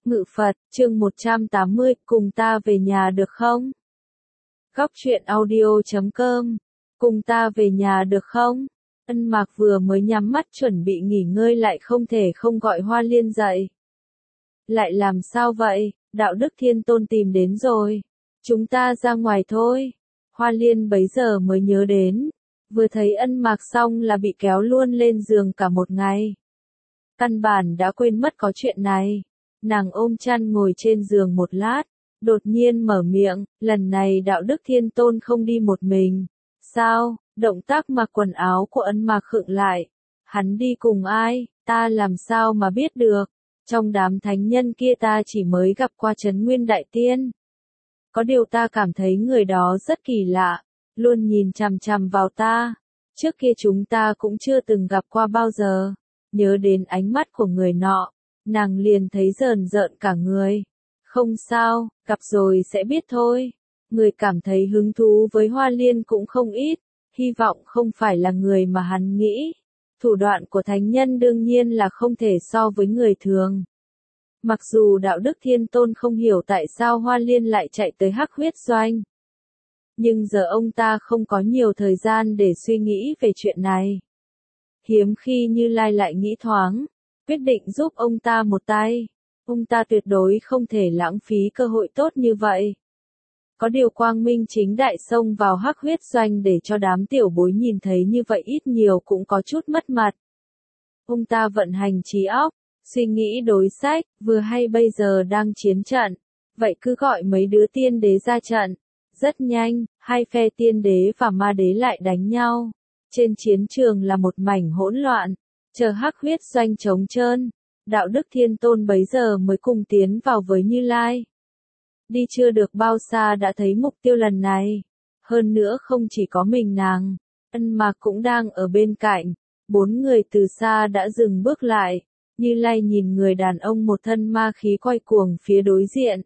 Ngự Phật, chương 180, cùng ta về nhà được không? Góc truyện audio.com. Cùng ta về nhà được không? Ân Mạc vừa mới nhắm mắt chuẩn bị nghỉ ngơi lại không thể không gọi Hoa Liên dậy. Lại làm sao vậy? Đạo Đức Thiên Tôn tìm đến rồi. Chúng ta ra ngoài thôi. Hoa Liên bấy giờ mới nhớ đến. Vừa thấy Ân Mạc xong là bị kéo luôn lên giường cả một ngày. Căn bản đã quên mất có chuyện này. Nàng ôm chăn ngồi trên giường một lát, đột nhiên mở miệng, lần này Đạo Đức Thiên Tôn không đi một mình. Sao? Động tác mặc quần áo của Ân Mạc khựng lại. Hắn đi cùng ai? Ta làm sao mà biết được? Trong đám thánh nhân kia ta chỉ mới gặp qua Trấn Nguyên Đại Tiên. Có điều ta cảm thấy người đó rất kỳ lạ, luôn nhìn chằm chằm vào ta. Trước kia chúng ta cũng chưa từng gặp qua bao giờ. Nhớ đến ánh mắt của người nọ, nàng liền thấy rờn rợn cả người. Không sao, gặp rồi sẽ biết thôi. Người cảm thấy hứng thú với Hoa Liên cũng không ít, hy vọng không phải là người mà hắn nghĩ. Thủ đoạn của thánh nhân đương nhiên là không thể so với người thường. Mặc dù Đạo Đức Thiên Tôn không hiểu tại sao Hoa Liên lại chạy tới Hắc Huyết Doanh. Nhưng giờ ông ta không có nhiều thời gian để suy nghĩ về chuyện này. Hiếm khi Như Lai lại nghĩ thoáng, quyết định giúp ông ta một tay. Ông ta tuyệt đối không thể lãng phí cơ hội tốt như vậy. Có điều quang minh chính đại xông vào Hắc Huyết Doanh để cho đám tiểu bối nhìn thấy như vậy ít nhiều cũng có chút mất mặt. Ông ta vận hành trí óc, suy nghĩ đối sách, vừa hay bây giờ đang chiến trận. Vậy cứ gọi mấy đứa tiên đế ra trận. Rất nhanh, hai phe tiên đế và ma đế lại đánh nhau. Trên chiến trường là một mảnh hỗn loạn, chờ Hắc Huyết Doanh trống trơn. Đạo Đức Thiên Tôn bấy giờ mới cùng tiến vào với Như Lai. Đi chưa được bao xa đã thấy mục tiêu lần này. Hơn nữa không chỉ có mình nàng, Ân Mạc cũng đang ở bên cạnh. 4 người từ xa đã dừng bước lại. Như Lai nhìn người đàn ông một thân ma khí quay cuồng phía đối diện.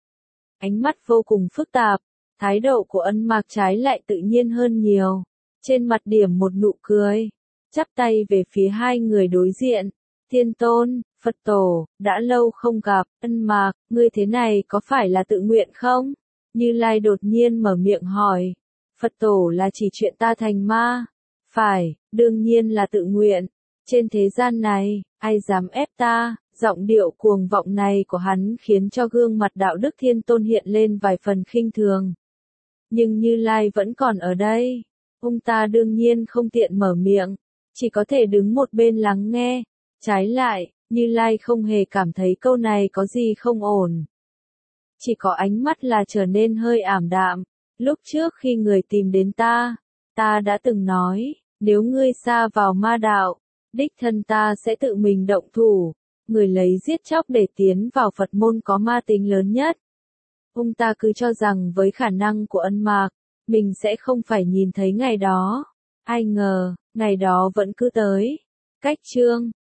Ánh mắt vô cùng phức tạp, thái độ của Ân Mạc trái lại tự nhiên hơn nhiều. Trên mặt điểm một nụ cười, chắp tay về phía hai người đối diện. Thiên Tôn, Phật Tổ, đã lâu không gặp. Ân Mạc, ngươi thế này có phải là tự nguyện không? Như Lai đột nhiên mở miệng hỏi. Phật Tổ là chỉ chuyện ta thành ma. Phải, đương nhiên là tự nguyện. Trên thế gian này, ai dám ép ta? Giọng điệu cuồng vọng này của hắn khiến cho gương mặt Đạo Đức Thiên Tôn hiện lên vài phần khinh thường. Nhưng Như Lai vẫn còn ở đây. Ông ta đương nhiên không tiện mở miệng, chỉ có thể đứng một bên lắng nghe. Trái lại, Như Lai không hề cảm thấy câu này có gì không ổn. Chỉ có ánh mắt là trở nên hơi ảm đạm. Lúc trước khi người tìm đến ta đã từng nói, nếu ngươi sa vào ma đạo, đích thân ta sẽ tự mình động thủ. Người lấy giết chóc để tiến vào Phật môn có ma tính lớn nhất. Ông ta cứ cho rằng với khả năng của Ân Mạc, mình sẽ không phải nhìn thấy ngày đó. Ai ngờ, ngày đó vẫn cứ tới. Cách chương